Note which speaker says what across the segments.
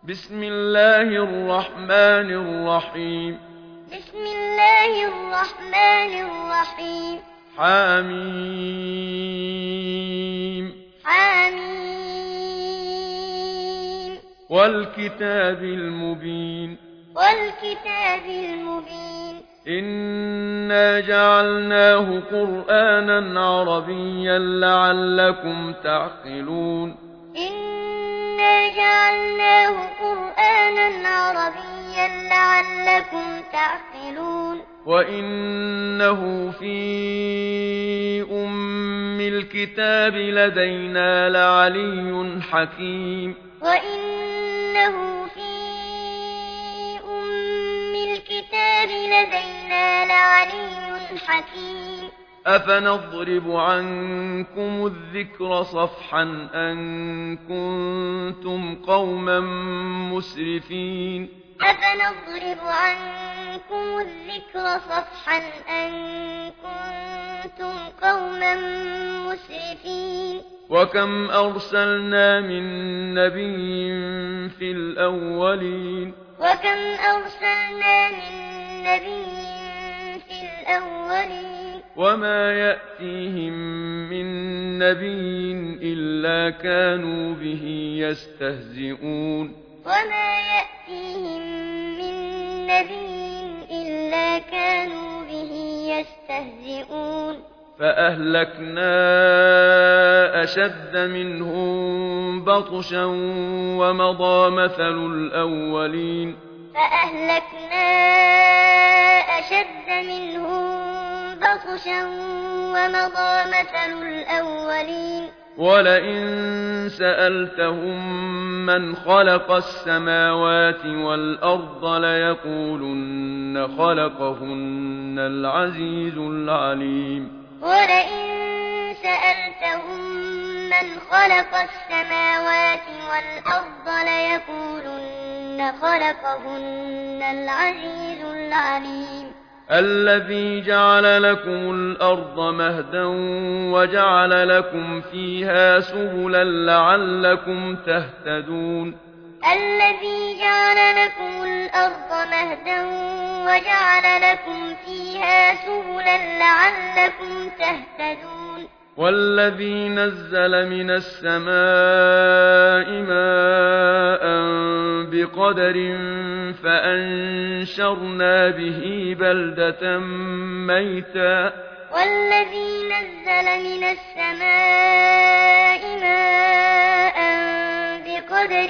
Speaker 1: بسم الله الرحمن الرحيم.
Speaker 2: بسم الله الرحمن الرحيم.
Speaker 1: حميم.
Speaker 2: حميم.
Speaker 1: والكتاب المبين.
Speaker 2: والكتاب المبين.
Speaker 1: إنا جعلناه قرآنا عربيا لعلكم تعقلون.
Speaker 2: إنا جعلناه قرآنا عربيا لعلكم تعقلون.
Speaker 1: وإنه في أم الكتاب لدينا لعلي حكيم.
Speaker 2: وإنه في أم الكتاب لدينا لعلي حكيم.
Speaker 1: أفنضرب عنكم الذكر صفحا أن كنتم قوما مسرفين.
Speaker 2: أفنضرب عنكم الذكر صفحا أن كنتم قوما مسرفين.
Speaker 1: وكم أرسلنا من نبي في الأولين.
Speaker 2: وكم أرسلنا من نبي في الأولين.
Speaker 1: وما يأتيهم من نبي إلا كانوا به يستهزئون.
Speaker 2: وما يأتيهم من نبي إلا كانوا به يستهزئون.
Speaker 1: فأهلكنا أشد منهم بطشا ومضى مثل الأولين.
Speaker 2: فأهلكنا أشد منهم بطشا ومضى مثل الأولين.
Speaker 1: ولئن سألتهم من خلق السماوات والأرض ليقولن خلقهن العزيز العليم.
Speaker 2: ولئن سألتهم من خلق السماوات والأرض ليقولن خلقهن العزيز العليم.
Speaker 1: الذي جعل لكم الأرض مهدا وجعل لكم فيها سبلا لعلكم تهتدون.
Speaker 2: الذي جعل لكم الأرض مهدا وجعل لكم فيها سبلا لعلكم تهتدون.
Speaker 1: والذي نزل من السماء ماء بقدر فأنشرنا به بلدة ميتا.
Speaker 2: والذي نزل من السماء ماء بقدر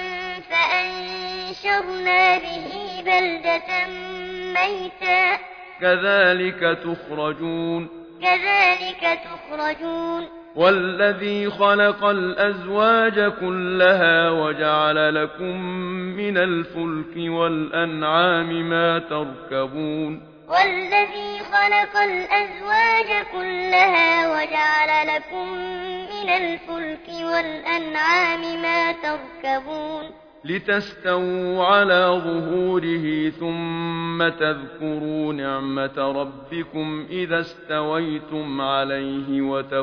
Speaker 2: فأنشرنا به بلدة ميتا.
Speaker 1: كذلك تخرجون.
Speaker 2: كذلك تخرجون.
Speaker 1: والذي خلق الأزواج كلها وجعل لكم من الفلك والأنعام ما تركبون.
Speaker 2: والذي خلق الأزواج كلها وجعل لكم من الفلك والأنعام ما تركبون.
Speaker 1: لتستووا على ظهوره ثم تذكروا نعمة ربكم إذا استويتم عليه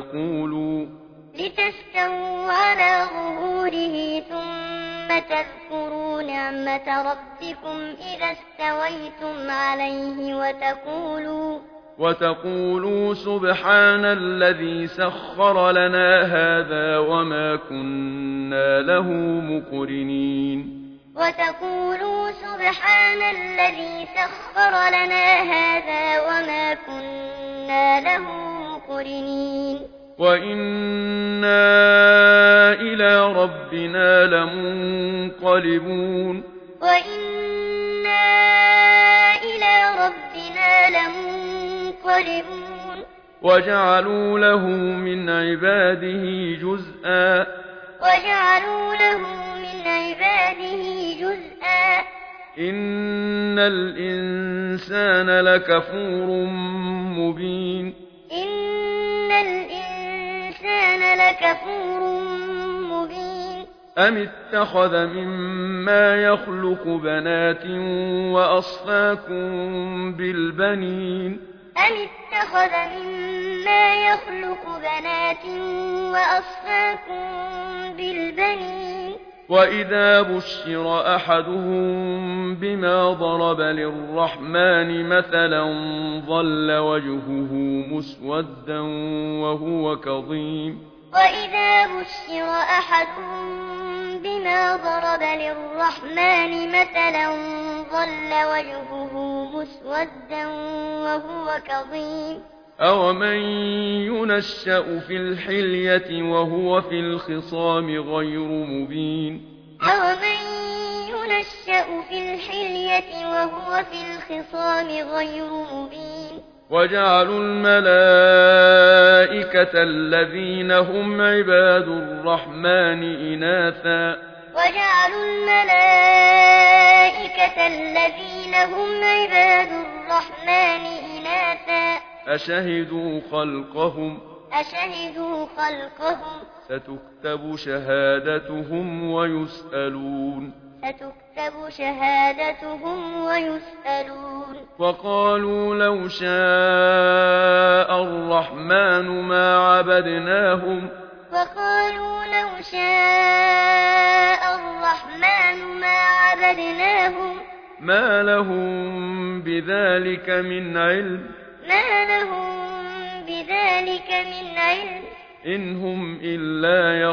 Speaker 2: لتستووا على ظهوره ثم تذكروا نعمة ربكم إذا استويتم عليه
Speaker 1: وتقولوا سبحان الذي سخر لنا هذا وما كنا له مقرنين.
Speaker 2: وتقولوا سبحان الذي سخر لنا هذا وما كنا له مقرنين.
Speaker 1: وإنا إلى ربنا لمنقلبون.
Speaker 2: وإنا إلى ربنا لمنقلبون.
Speaker 1: وجعلوا له من عباده جزءا.
Speaker 2: وجعلوا له من عباده جزءا.
Speaker 1: إن الإنسان لكفور مبين.
Speaker 2: إن الإنسان لكفور مبين.
Speaker 1: أم اتخذ مما يخلق بنات وأصفاكم بالبنين.
Speaker 2: أم اتخذ مما يخلق بنات وأصفاكم بالبنين.
Speaker 1: وإذا بشر أحدهم بما ضرب للرحمن مثلا ظل وجهه مسودا وهو كظيم
Speaker 2: وإذا بشر أحدهم بما ضرب للرحمن مثلا ظل وجهه مسودا وهو كظيم
Speaker 1: أومن ينشأ في الحلية وهو في الخصام غير مبين
Speaker 2: أومن ينشأ في الحلية وهو في الخصام غير مبين
Speaker 1: وجعلوا الملائكة الذين هم عباد الرحمن إناثا
Speaker 2: وجعلوا الملائكة الذين هم عباد الرحمن إناثا
Speaker 1: أشهدوا خلقهم ستكتب شهادتهم ويسألون وقالوا لو شاء الرحمن ما عبدناهم ما لهم بذلك من علم إن هم إلا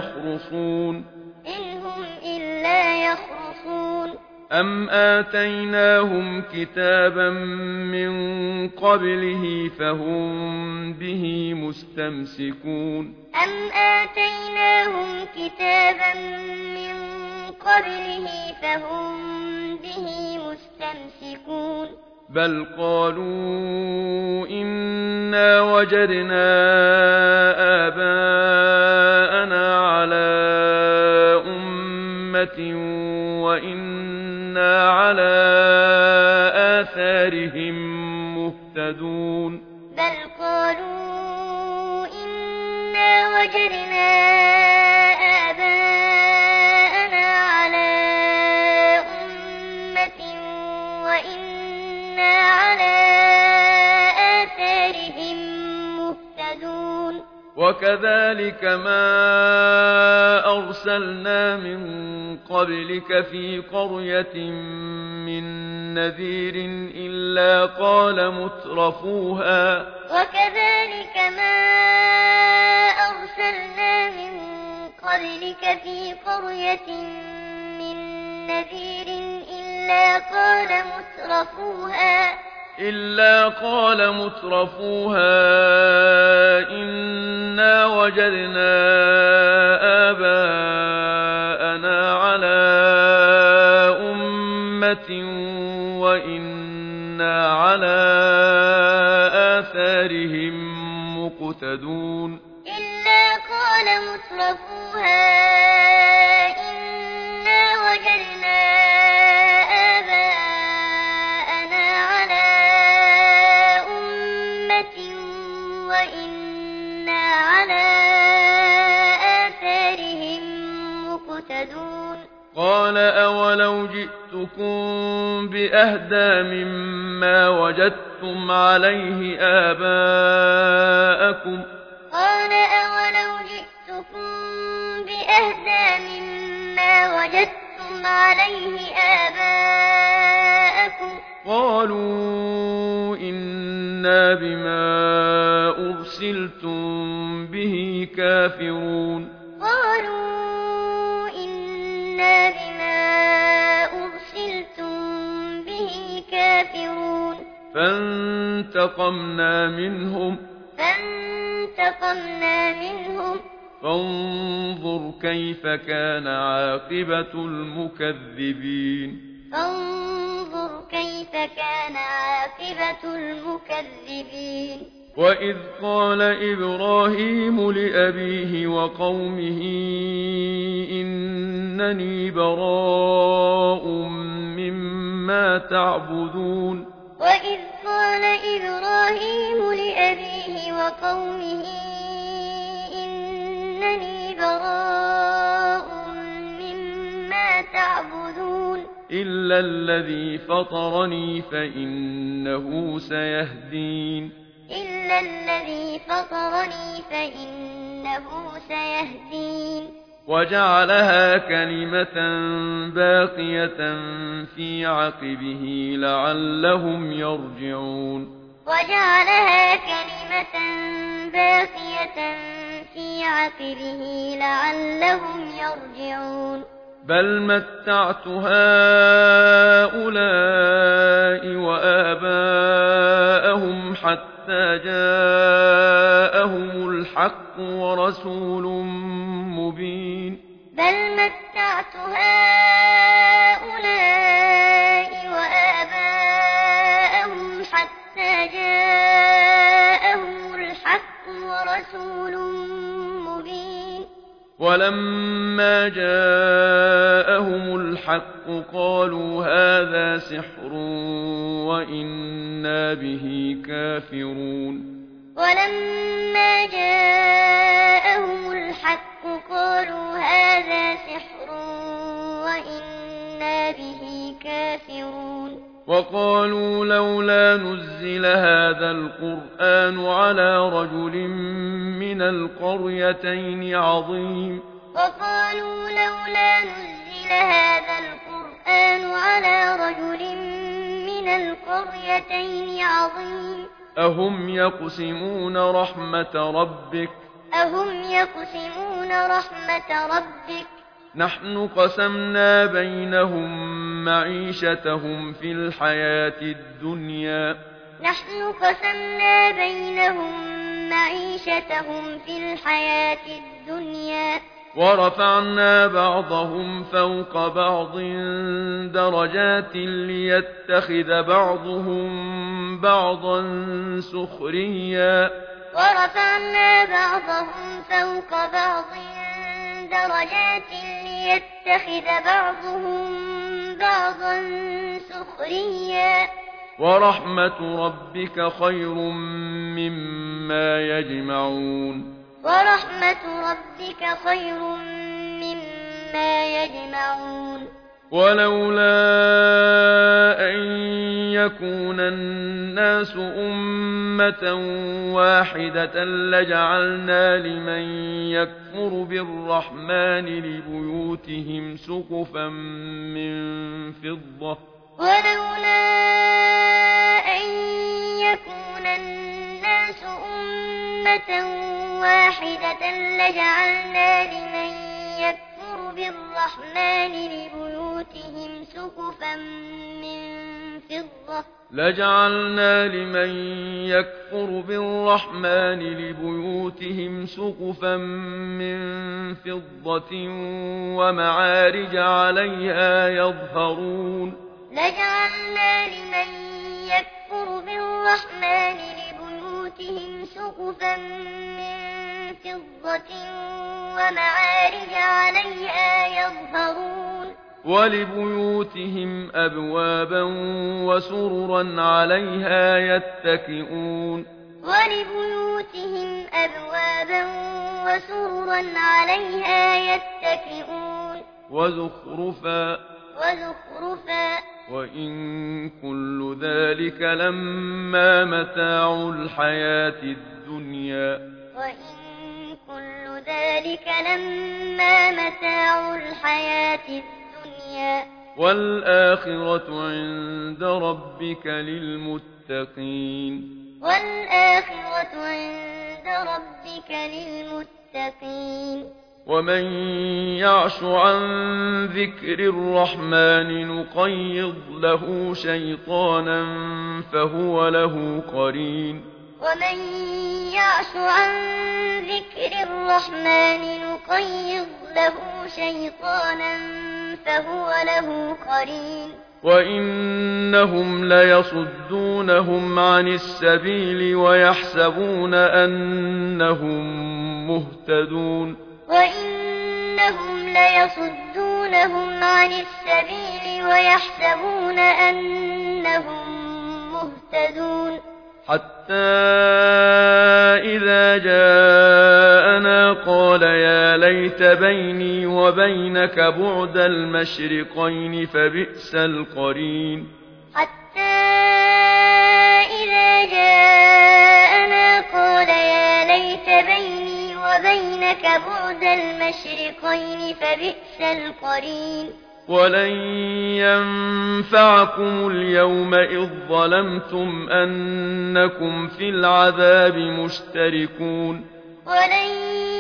Speaker 1: يخرصون أم آتيناهم كتابا من قبله فهم به مستمسكون بل قالوا إنا وجدنا آباءنا على أمة وإنا على آثارهم مهتدون وكذلك ما أرسلنا من قبلك في قرية من نذير إلا قال مترفوها إنا وجدنا آباءنا على أمة وإنا على آثارهم مقتدون قال أولو جئتكم بأهدى مما وجدتم عليه آباءكم قالوا إنا بما أرسلتم به كافرون فانتقمنا منهم فانظر كيف كان عاقبة المكذبين وإذ قال إبراهيم لأبيه وقومه إنني براء مما تعبدون إلا الذي فطرني فإنه سيهدين وجعلها كلمة باقية في عقبه لعلهم يرجعون
Speaker 2: وجعلها كلمة باقية في عقبه لعلهم يرجعون
Speaker 1: بل متعت هؤلاء وآباءهم حتى جاءهم الحق ورسول مبين
Speaker 2: بل متعت هؤلاء وآباءهم حتى جاءهم الحق ورسول مبين
Speaker 1: ولما جاءهم الحق قالوا هذا سحر وإنا به كافرون
Speaker 2: ولما جاءهم الحق قالوا هذا سحر وإنا به كافرون
Speaker 1: وقالوا لولا نزل هذا القرآن على رجل من القريتين عظيم
Speaker 2: وقالوا لولا نزل هذا القرآن على رجل من القريتين عظيم
Speaker 1: أهم يقسمون رحمة ربك
Speaker 2: أهم يقسمون رحمة ربك
Speaker 1: نحن قسمنا بينهم معيشتهم في الحياة الدنيا
Speaker 2: نحن قسمنا بينهم معيشتهم في الحياة الدنيا
Speaker 1: ورفعنا بعضهم فوق بعض درجات ليتخذ بعضهم بعضا سخريا
Speaker 2: ورفعنا بعضهم فوق بعض درجات ليتخذ بعضهم بعضا سخريا
Speaker 1: ورحمة ربك خير مما يجمعون
Speaker 2: ورحمة ربك خير مما يجمعون
Speaker 1: ولولا أن يكون الناس أمة واحدة لجعلنا لمن يكفر بالرحمن لبيوتهم سقفا من فضة
Speaker 2: ولولا أن يكون الناس أمة واحدة لجعلنا لمن يكفر بالرحمن لبيوتهم سقفا من فضة
Speaker 1: لجعلنا لمن يكفر بالرحمن لبيوتهم سقفا من فضة ومعارج عليها يظهرون
Speaker 2: لجعلنا لمن يكفر بالرحمن لبيوتهم سقفا من فضة ومعارج عليها يظهرون
Speaker 1: ولبيوتهم أبوابا وسررا عليها يتكئون
Speaker 2: ولبيوتهم أبوابا وسررا عليها يتكئون
Speaker 1: وزخرفا وإن كل ذلك لما متاع الحياة الدنيا
Speaker 2: وإن كل ذلك لما متاع الحياة الدنيا
Speaker 1: والآخرة عند ربك للمتقين
Speaker 2: والآخرة عند ربك للمتقين
Speaker 1: ومن يعش عن ذكر الرحمن نقيض له شيطانا فهو له قرين
Speaker 2: ومن يعش عن ذكر الرحمن نقيض له شيطانا فهو له قرين
Speaker 1: وإنهم ليصدونهم عن السبيل ويحسبون أنهم مهتدون
Speaker 2: وإنهم ليصدونهم عن السبيل ويحسبون أنهم مهتدون
Speaker 1: حتى إذا جاءنا قال يا ليت بيني وبينك بعد المشرقين فبئس القرين
Speaker 2: حتى إذا جاءنا قال يا ليت بيني وبينك وبينك بعد المشرقين فبئس القرين
Speaker 1: ولن ينفعكم اليوم إذ ظلمتم أنكم في العذاب مشتركون
Speaker 2: ولن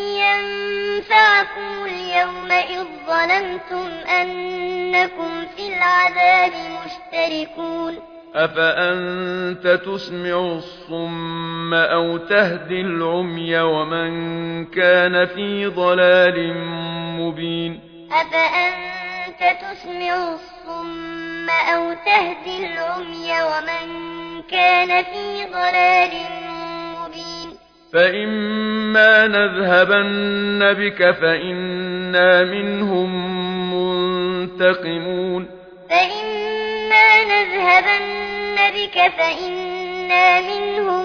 Speaker 2: ينفعكم اليوم إذ ظلمتم أنكم في العذاب مشتركون
Speaker 1: أفأنت تسمع الصم أو تهدي العمي ومن كان في ضلال مبين
Speaker 2: أفأنت تسمع الصم أو تهدي العمي ومن كان في ضلال مبين
Speaker 1: فإما نذهبن بك فإنا منهم منتقمون
Speaker 2: فإما نذهبن بك فإنا منهم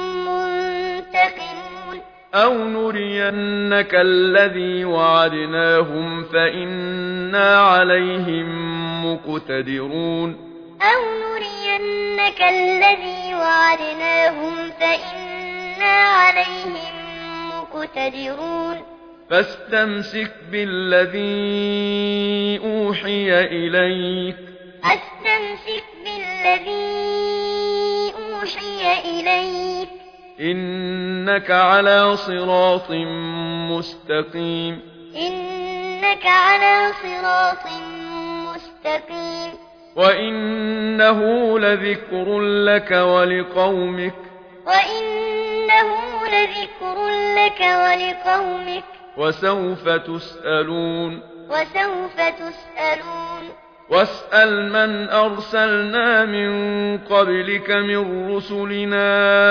Speaker 2: منتقمون
Speaker 1: أو نرينك الذي وعدناهم فإنا عليهم مقتدرون
Speaker 2: أو نرينك الذي وعدناهم فإنا عليهم مقتدرون
Speaker 1: فاستمسك بالذي أوحي إليك
Speaker 2: فاستمسك بالذي أوحي إليك
Speaker 1: إنك على صراط مستقيم
Speaker 2: إنك على صراط مستقيم
Speaker 1: وإنه لذكر لك ولقومك
Speaker 2: وإنه لذكر لك ولقومك
Speaker 1: وسوف تسألون
Speaker 2: وسوف تسألون
Speaker 1: واسأل من أرسلنا من قبلك من رسلنا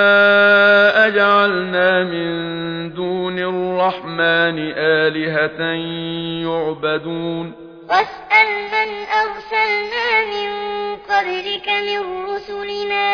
Speaker 1: أجعلنا من دون الرحمن آلهة يعبدون
Speaker 2: واسأل من أرسلنا من قبلك من رسلنا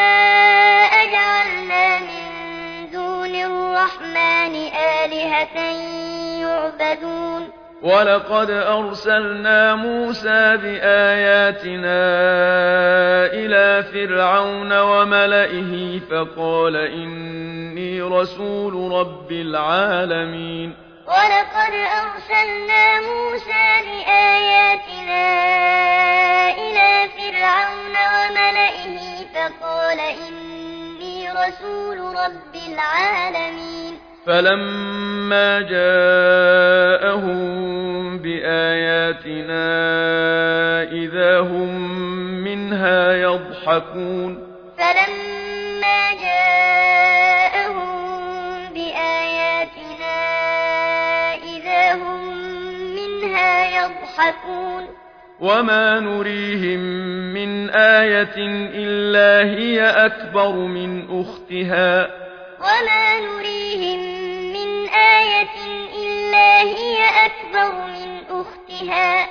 Speaker 2: أجعلنا من دون الرحمن آلهة يعبدون
Speaker 1: ولقد أرسلنا موسى بآياتنا إلى فرعون وملئه فقال إني رسول رب العالمين
Speaker 2: ولقد أرسلنا موسى بآياتنا إلى فرعون وملئه فقال إني رسول رب العالمين
Speaker 1: فلما جاءهم بآياتنا إذا هم منها يضحكون
Speaker 2: فلما جاءهم بآياتنا إذا هم منها يضحكون
Speaker 1: وما نريهم من آية إلا هي أكبر من أختها
Speaker 2: وما نريهم من آية إلا هي أكبر من أختها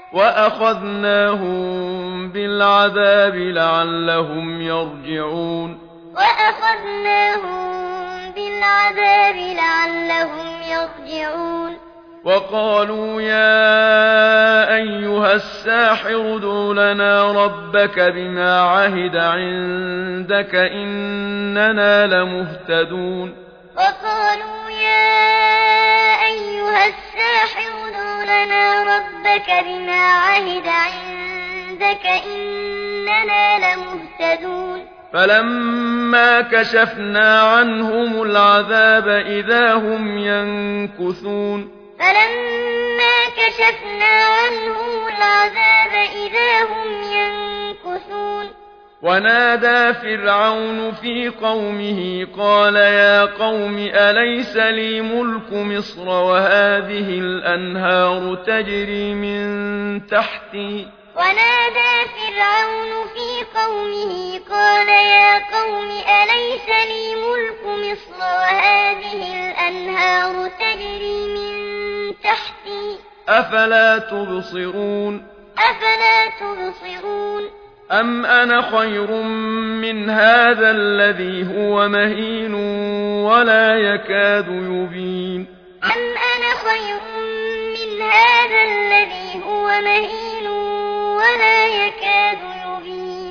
Speaker 1: وأخذناهم بالعذاب لعلهم يرجعون
Speaker 2: وأخذناهم بالعذاب لعلهم يرجعون
Speaker 1: وقالوا يا أيها الساحر ادع لنا ربك بما عهد عندك إننا لمهتدون
Speaker 2: وقالوا يا أيها الساحر ادع لنا ربك بما عهد عندك إننا لمهتدون
Speaker 1: فلما كشفنا عنهم العذاب إذا هم ينكثون
Speaker 2: فلما كشفنا عنهم العذاب إذا هم ينكثون
Speaker 1: ونادى فرعون في قومه قال يا قوم أليس لي ملك مصر وهذه الأنهار تجري من تحتي
Speaker 2: ونادى فرعون في قومه قال يا قوم أليس لي ملك مصر وهذه الأنهار تجري من تحتي
Speaker 1: أفلا تبصرون
Speaker 2: أفلا تبصرون
Speaker 1: أم أنا خير من هذا الذي هو مهين ولا يكاد يبين
Speaker 2: أم أنا خير من هذا الذي هو مهين ولا يكاد يبين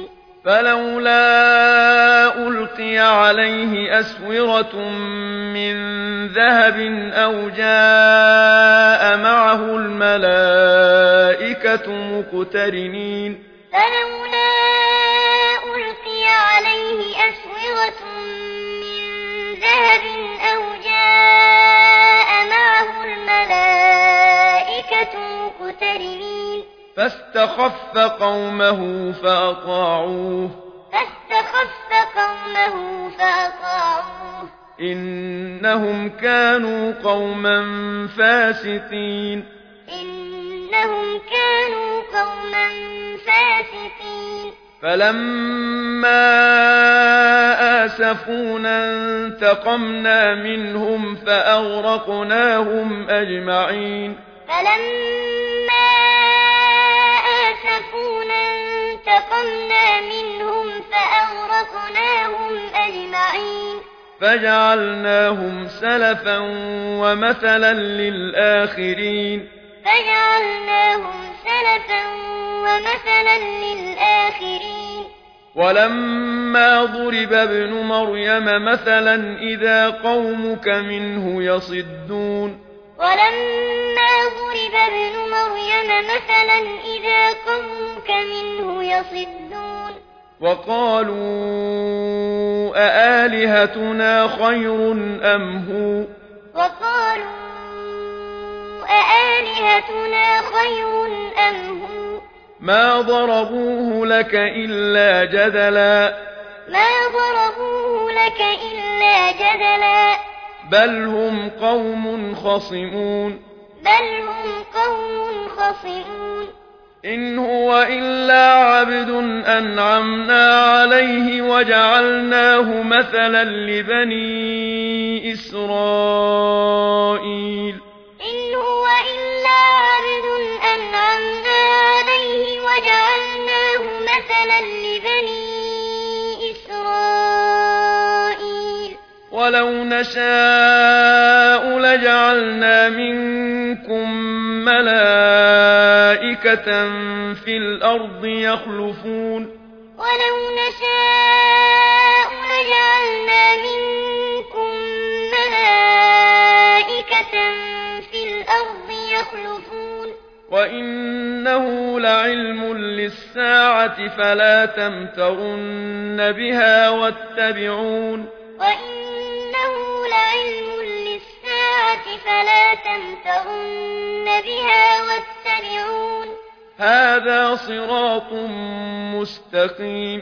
Speaker 1: فلولا ألقي عليه أسورة من ذهب أو جاء معه الملائكة مقترنين
Speaker 2: فلولا ألقي عليه أسورة من ذهب أو جاء معه الملائكة مقترنين
Speaker 1: فاستخف قومه فأطاعوه إنهم كانوا قوما فاسقين فلما آسفونا انتقمنا منهم فأغرقناهم أجمعين
Speaker 2: فلما آسفونا انتقمنا منهم فأغرقناهم أجمعين
Speaker 1: فجعلناهم سلفا ومثلا للآخرين ولما ضرب ابن مريم مثلا إذا قومك منه يصدون وقالوا أآلهتنا خير أم هو ما ضربوه لك إلا جدلا بل هم قوم خصمون إن هو إلا عبد أنعمنا عليه وجعلناه مثلا لبني إسرائيل ولو نشاء لجعلنا منكم ملائكة في الأرض يخلفون وإنه لعلم للساعة فلا تمترن بها واتبعون هذا صراط مستقيم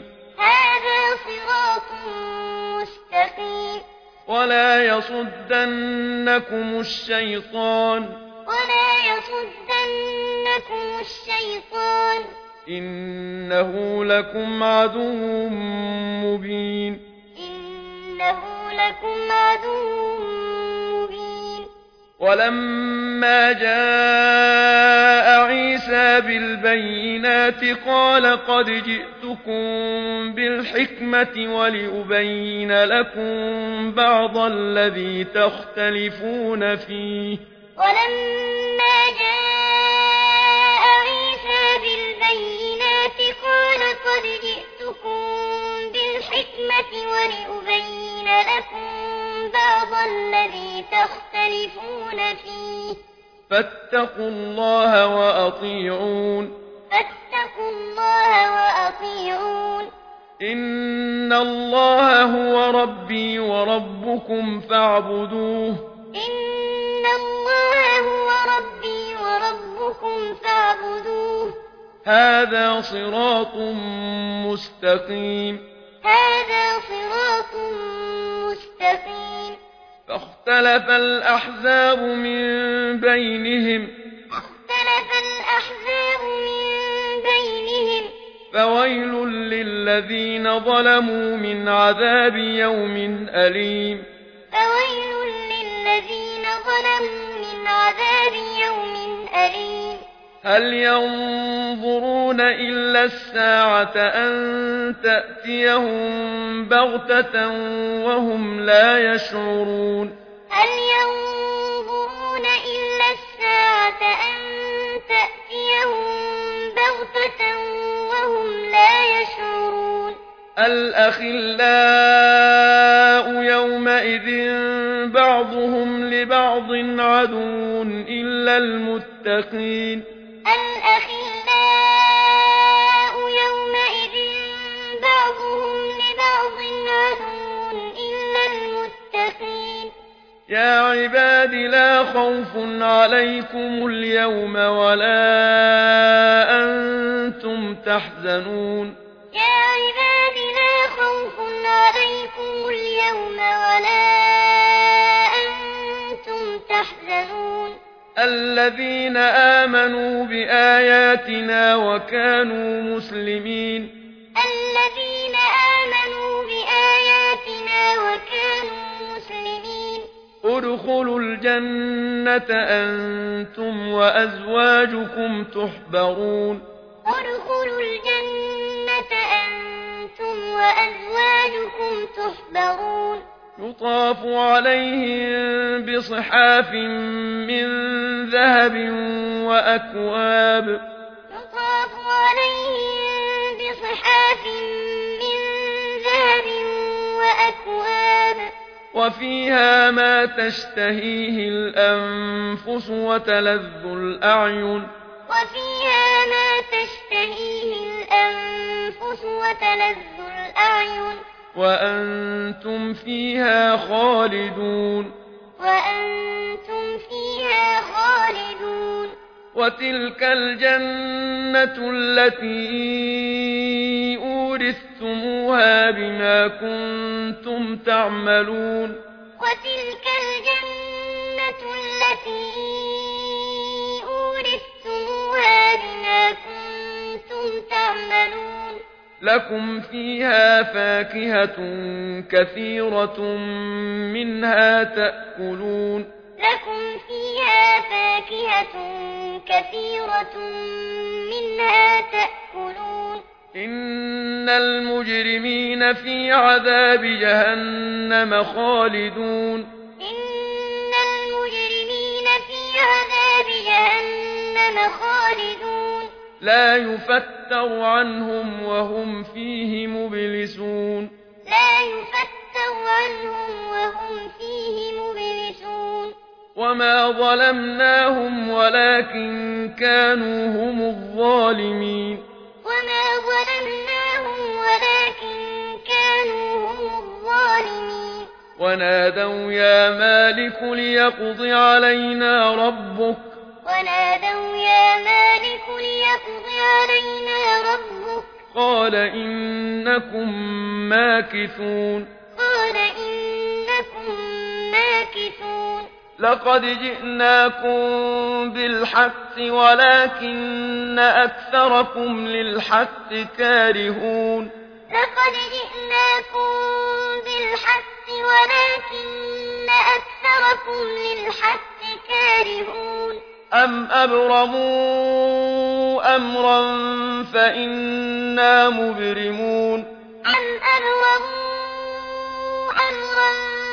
Speaker 1: ولا يصدنكم الشيطان إنه لكم عدو مبين ولما جاء عيسى بالبينات قال قد جئتكم بالحكمة ولأبين لكم بعض الذي تختلفون فيه
Speaker 2: ولما جاء عيسى بالبينات قال قد جئتكم بالحكمة ولأبين لكم بعض الذي تختلفون فيه
Speaker 1: فاتقوا الله وأطيعون إن الله هو ربي وربكم فاعبدوه هذا صراط مستقيم فاختلف الأحزاب من بينهم فويل للذين ظلموا من عذاب يوم أليم هل ينظرون إلا الساعة أن تأتيهم بغتة وهم لا يشعرون الأخلاء يومئذ بعضهم لبعض عدو إلا المتقين
Speaker 2: الأخلاء يومئذ بعضهم لبعض عدو إلا المتقين
Speaker 1: يا عباد لا خوف عليكم اليوم ولا أنتم تحزنون
Speaker 2: يا عباد لا خوف عليكم اليوم ولا أنتم تحزنون
Speaker 1: الذين آمنوا بآياتنا وكانوا مسلمين
Speaker 2: الذين آمنوا بآياتنا وكانوا مسلمين
Speaker 1: ادخلوا الجنة أنتم وأزواجكم تحبرون
Speaker 2: ادخلوا الجنة أنتم وأزواجكم تحبرون
Speaker 1: يطاف عليهم بصحاف من ذهب وأكواب
Speaker 2: يطاف عليهم بصحاف من ذهب وأكواب
Speaker 1: وفيها ما تشتهيه الأنفس وتلذ الأعين
Speaker 2: وفيها ما تشتهيه الأنفس وتلذ الأعين
Speaker 1: وأنتم فيها خالدون
Speaker 2: وأنتم فيها خالدون
Speaker 1: وتلك الجنة التي أورثتموها بما كنتم تعملون
Speaker 2: وتلك الجنة التي أورثتموها بما كنتم تعملون
Speaker 1: لكم فيها فاكهة كثيرة منها تأكلون
Speaker 2: لكم فيها فاكهة كثيرة منها تأكلون
Speaker 1: إن المجرمين في عذاب جهنم خالدون
Speaker 2: إن المجرمين في عذاب جهنم خالدون
Speaker 1: لا يفتر عنهم وهم فيه مبلسون
Speaker 2: لا يفتر عنهم وهم فيه مبلسون
Speaker 1: وما ظلمناهم ولكن كانوا هم الظالمين
Speaker 2: وما ظلمناهم ولكن كانوا هم الظالمين
Speaker 1: ونادوا يا مالك ليقض علينا ربك
Speaker 2: ونادوا يا مالك ليقض علينا ربك
Speaker 1: قال إنكم ماكثون
Speaker 2: قال إنكم ماكثون
Speaker 1: لقد جئناكم بالحق ولكن أكثركم للحق كارهون
Speaker 2: لقد جئناكم بالحق ولكن أكثركم للحق كارهون
Speaker 1: أم أبرموا أمرا فإنا مبرمون
Speaker 2: أم أبرموا أمرا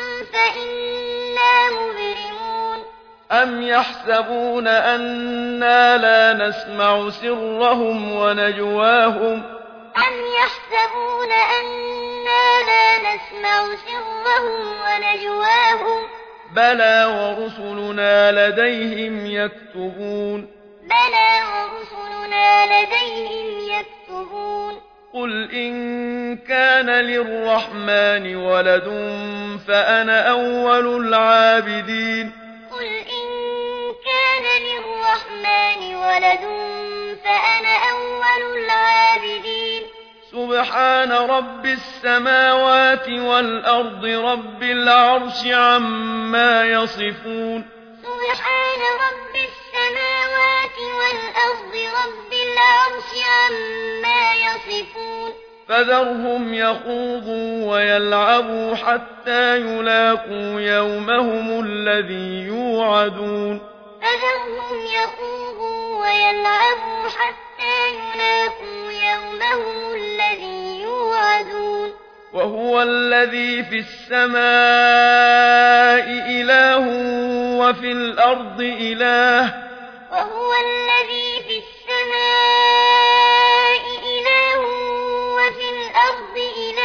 Speaker 2: فإنا مبرمون
Speaker 1: أم يحسبون أنا لا نسمع سرهم ونجواهم
Speaker 2: أم يحسبون أنا لا نسمع سرهم ونجواهم
Speaker 1: بلى ورسلنا لديهم يكتبون
Speaker 2: بلى ورسلنا لديهم يكتبون
Speaker 1: قل إن كان للرحمن ولد فأنا أول العابدين
Speaker 2: قل إن كان للرحمن ولد فأنا أول العابدين
Speaker 1: سبحان رب السماوات والأرض رب العرش عما يصفون
Speaker 2: سبحان رب السماوات والأرض رب العرش عما يصفون
Speaker 1: فذرهم يخوضوا ويلعبوا حتى يلاقوا يومهم الذي يوعدون
Speaker 2: فذرهم يخوضوا ويلعبوا حتى يلاقوا يومهم الذي يوعدون
Speaker 1: وهو الذي في السماء إله وفي الأرض إله
Speaker 2: وهو الذي في السماء إله وفي الأرض إله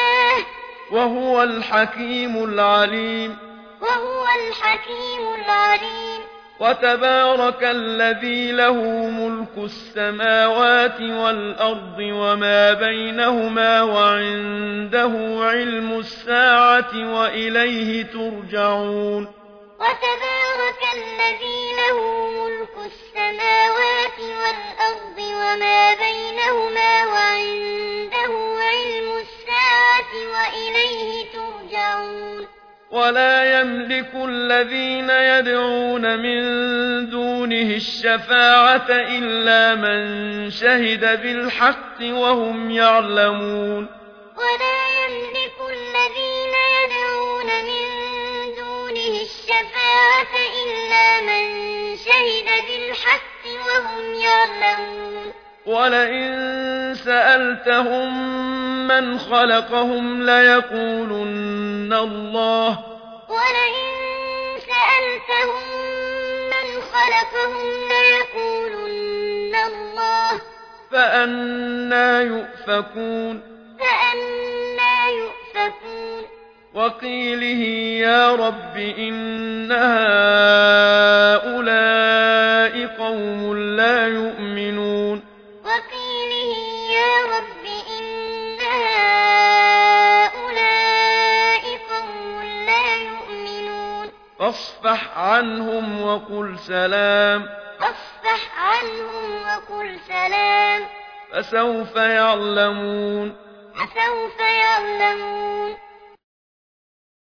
Speaker 1: وهو الحكيم العليم
Speaker 2: وهو الحكيم العليم
Speaker 1: وتبارك الذي له ملك السماوات والأرض وما بينهما وعنده علم الساعة وإليه ترجعون
Speaker 2: وتبارك الذي له ملك السماوات والأرض وما بينهما وعنده علم الساعة وإليه ترجعون
Speaker 1: ولا يملك الذين يدعون من دونه الشفاعة إلا من شهد بالحق وهم يعلمون
Speaker 2: ولا يملك الذين يدعون من دونه الشفاعة إلا من شهد بالحق وهم يعلمون
Speaker 1: ولئن سألتهم من خلقهم ليقولن الله
Speaker 2: ولئن سألتهم من خلقهم ليقولن الله
Speaker 1: فأنى يؤفكون وقيله يا رب إن هؤلاء قوم لا يؤمنون
Speaker 2: وقيله يا رب إن هؤلاء قوم لا يؤمنون
Speaker 1: فاصفح عنهم وقل سلام
Speaker 2: فاصفح عنهم وقل سلام
Speaker 1: فسوف يعلمون
Speaker 2: فسوف يعلمون